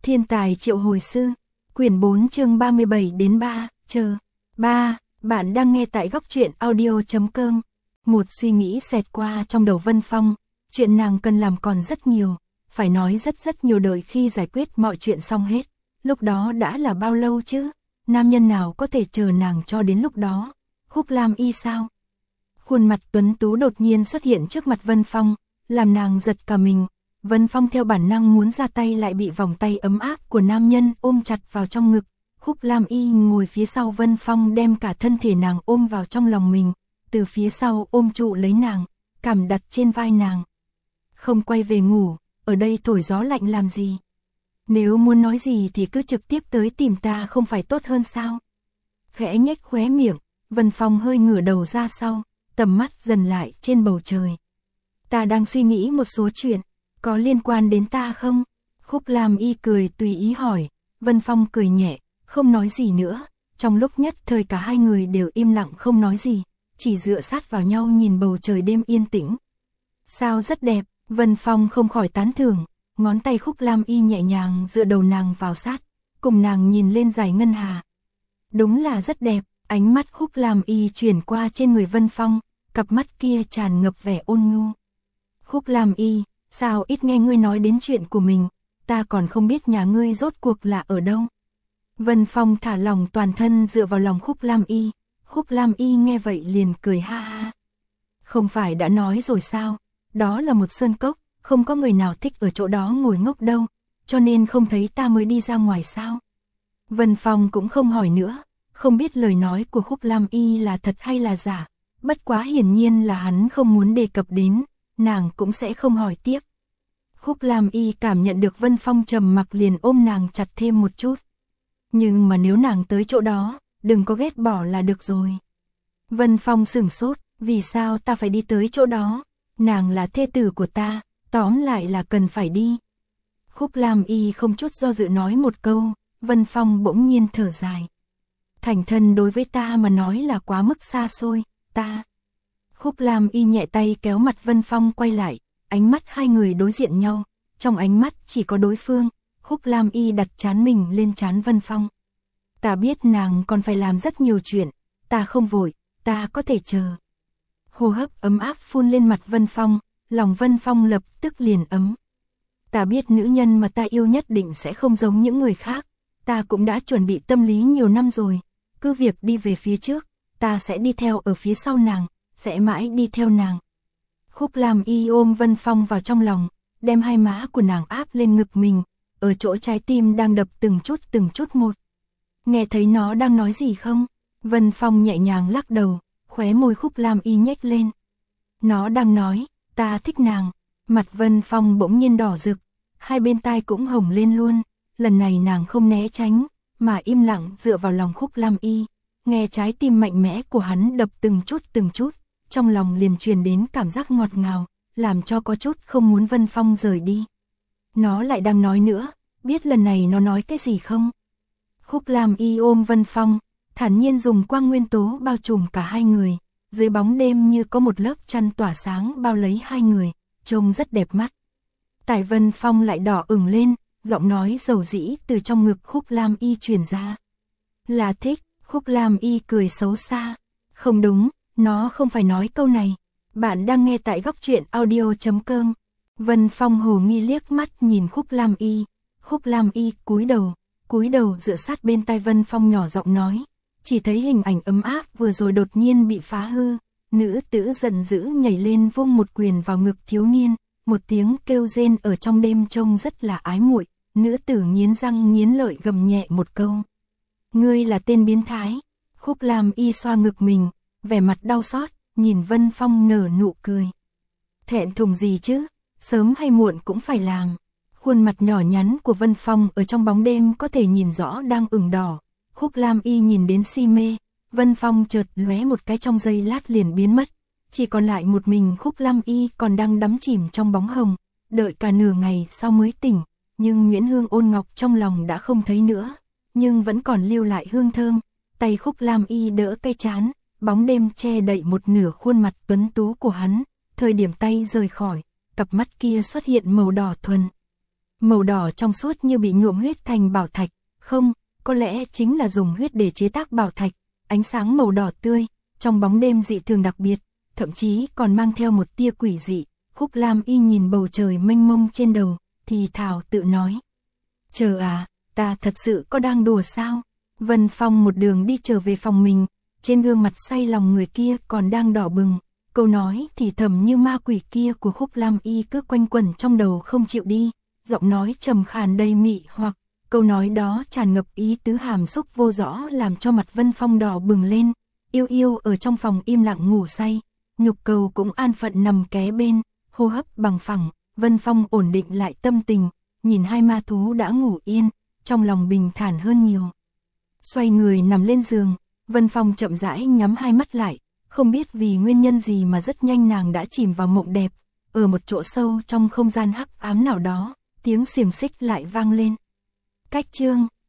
Thiên tài triệu hồi sư, quyển 4 chương 37 đến 3, chờ. 3, bạn đang nghe tại góc truyện audio.com. Một suy nghĩ xẹt qua trong đầu Vân Phong, chuyện nàng cần làm còn rất nhiều, phải nói rất nhiều đợi khi giải quyết mọi chuyện xong hết. Lúc đó đã là bao lâu chứ? Nam nhân nào có thể chờ nàng cho đến lúc đó? Khúc Lam Y sao? Khuôn mặt tuấn tú đột nhiên xuất hiện trước mặt Vân Phong, làm nàng giật cả mình. Vân Phong theo bản năng muốn ra tay lại bị vòng tay ấm áp của nam nhân ôm chặt vào trong ngực. Khúc Lam Y ngồi phía sau Vân Phong đem cả thân thể nàng ôm vào trong lòng mình, từ phía sau ôm trụ lấy nàng, cảm đặt trên vai nàng. Không quay về ngủ, ở đây thổi gió lạnh làm gì? Nếu muốn nói gì thì cứ trực tiếp tới tìm ta không phải tốt hơn sao? Khẽ nhếch khóe miệng, Vân Phong hơi ngửa đầu ra sau, tầm mắt dần lại trên bầu trời. Ta đang suy nghĩ một số chuyện, có liên quan đến ta không? Khúc Lam Y cười tùy ý hỏi. Vân Phong cười nhẹ, không nói gì nữa. Trong lúc nhất thời cả hai người đều im lặng không nói gì, chỉ dựa sát vào nhau nhìn bầu trời đêm yên tĩnh. Sao rất đẹp, Vân Phong không khỏi tán thưởng, ngón tay Khúc Lam Y nhẹ nhàng dựa đầu nàng vào sát, cùng nàng nhìn lên dải ngân hà. Đúng là rất đẹp, ánh mắt Khúc Lam Y chuyển qua trên người Vân Phong, cặp mắt kia tràn ngập vẻ ôn nhu. Khúc Lam Y, sao ít nghe ngươi nói đến chuyện của mình, ta còn không biết nhà ngươi rốt cuộc là ở đâu. Vân Phong thả lỏng toàn thân dựa vào lòng Khúc Lam Y. Khúc Lam Y nghe vậy liền cười ha ha. Không phải đã nói rồi sao, đó là một sơn cốc, không có người nào thích ở chỗ đó ngồi ngốc đâu, cho nên không thấy ta mới đi ra ngoài sao. Vân Phong cũng không hỏi nữa, không biết lời nói của Khúc Lam Y là thật hay là giả, bất quá hiển nhiên là hắn không muốn đề cập đến, nàng cũng sẽ không hỏi tiếp. Khúc Lam Y cảm nhận được Vân Phong trầm mặc liền ôm nàng chặt thêm một chút. Nhưng mà nếu nàng tới chỗ đó, đừng có ghét bỏ là được rồi. Vân Phong sửng sốt, vì sao ta phải đi tới chỗ đó? Nàng là thê tử của ta, tóm lại là cần phải đi. Khúc Lam Y không chút do dự nói một câu, Vân Phong bỗng nhiên thở dài. Thành thân đối với ta mà nói là quá mức xa xôi, ta. Khúc Lam Y nhẹ tay kéo mặt Vân Phong quay lại, ánh mắt hai người đối diện nhau, trong ánh mắt chỉ có đối phương. Khúc Lam Y đặt trán mình lên trán Vân Phong. Ta biết nàng còn phải làm rất nhiều chuyện, ta không vội, ta có thể chờ. Hô hấp ấm áp phun lên mặt Vân Phong, lòng Vân Phong lập tức liền ấm. Ta biết nữ nhân mà ta yêu nhất định sẽ không giống những người khác, ta cũng đã chuẩn bị tâm lý nhiều năm rồi, cứ việc đi về phía trước, ta sẽ đi theo ở phía sau nàng, sẽ mãi đi theo nàng. Khúc Lam Y ôm Vân Phong vào trong lòng, đem hai má của nàng áp lên ngực mình, ở chỗ trái tim đang đập từng chút một. Nghe thấy nó đang nói gì không? Vân Phong nhẹ nhàng lắc đầu, khóe môi Khúc Lam Y nhếch lên. Nó đang nói, ta thích nàng. Mặt Vân Phong bỗng nhiên đỏ rực, hai bên tai cũng hồng lên luôn. Lần này nàng không né tránh, mà im lặng dựa vào lòng Khúc Lam Y. Nghe trái tim mạnh mẽ của hắn đập từng chút, trong lòng liền truyền đến cảm giác ngọt ngào, làm cho có chút không muốn Vân Phong rời đi. Nó lại đang nói nữa, biết lần này nó nói cái gì không? Khúc Lam Y ôm Vân Phong, thản nhiên dùng quang nguyên tố bao trùm cả hai người, dưới bóng đêm như có một lớp chăn tỏa sáng bao lấy hai người, trông rất đẹp mắt. Tại Vân Phong lại đỏ ửng lên, giọng nói dầu dĩ từ trong ngực Khúc Lam Y truyền ra. Là thích, Khúc Lam Y cười xấu xa. Không đúng, nó không phải nói câu này. Bạn đang nghe tại góc truyện audio.com. Vân Phong hồ nghi liếc mắt nhìn Khúc Lam Y. Khúc Lam Y cúi đầu dựa sát bên tai Vân Phong nhỏ giọng nói. Chỉ thấy hình ảnh ấm áp vừa rồi đột nhiên bị phá hư. Nữ tử giận dữ nhảy lên vung một quyền vào ngực thiếu niên. Một tiếng kêu rên ở trong đêm trông rất là ái muội. Nữ tử nghiến răng nghiến lợi gầm nhẹ một câu. Ngươi là tên biến thái. Khúc Lam Y xoa ngực mình, vẻ mặt đau xót, nhìn Vân Phong nở nụ cười. Thẹn thùng gì chứ, sớm hay muộn cũng phải làm. Khuôn mặt nhỏ nhắn của Vân Phong ở trong bóng đêm có thể nhìn rõ đang ửng đỏ. Khúc Lam Y nhìn đến si mê, Vân Phong chợt lóe một cái trong giây lát liền biến mất. Chỉ còn lại một mình Khúc Lam Y còn đang đắm chìm trong bóng hồng, đợi cả nửa ngày sau mới tỉnh, nhưng Nguyễn Hương ôn ngọc trong lòng đã không thấy nữa, nhưng vẫn còn lưu lại hương thơm. Tay Khúc Lam Y đỡ cái trán, bóng đêm che đậy một nửa khuôn mặt tuấn tú của hắn, thời điểm tay rời khỏi, cặp mắt kia xuất hiện màu đỏ thuần. màu đỏ trong suốt như bị nhuộm huyết thành bảo thạch, không, có lẽ chính là dùng huyết để chế tác bảo thạch, ánh sáng màu đỏ tươi, trong bóng đêm dị thường đặc biệt, thậm chí còn mang theo một tia quỷ dị. Khúc Lam Y nhìn bầu trời mênh mông trên đầu, thì thào tự nói. Chờ à, ta thật sự có đang đùa sao? Vân Phong một đường đi trở về phòng mình, trên gương mặt say lòng người kia còn đang đỏ bừng, câu nói thì thầm như ma quỷ kia của Khúc Lam Y cứ quanh quẩn trong đầu không chịu đi, giọng nói trầm khàn đầy mị hoặc, câu nói đó tràn ngập ý tứ hàm xúc vô rõ làm cho mặt Vân Phong đỏ bừng lên. Yêu Yêu ở trong phòng im lặng ngủ say, Nhục Cầu cũng an phận nằm ké bên, hô hấp bằng phẳng. Vân Phong ổn định lại tâm tình, nhìn hai ma thú đã ngủ yên, trong lòng bình thản hơn nhiều. Xoay người nằm lên giường, Vân Phong chậm rãi nhắm hai mắt lại, không biết vì nguyên nhân gì mà rất nhanh nàng đã chìm vào mộng đẹp. Ở một chỗ sâu trong không gian hắc ám nào đó, tiếng xiềng xích lại vang lên. Cách chương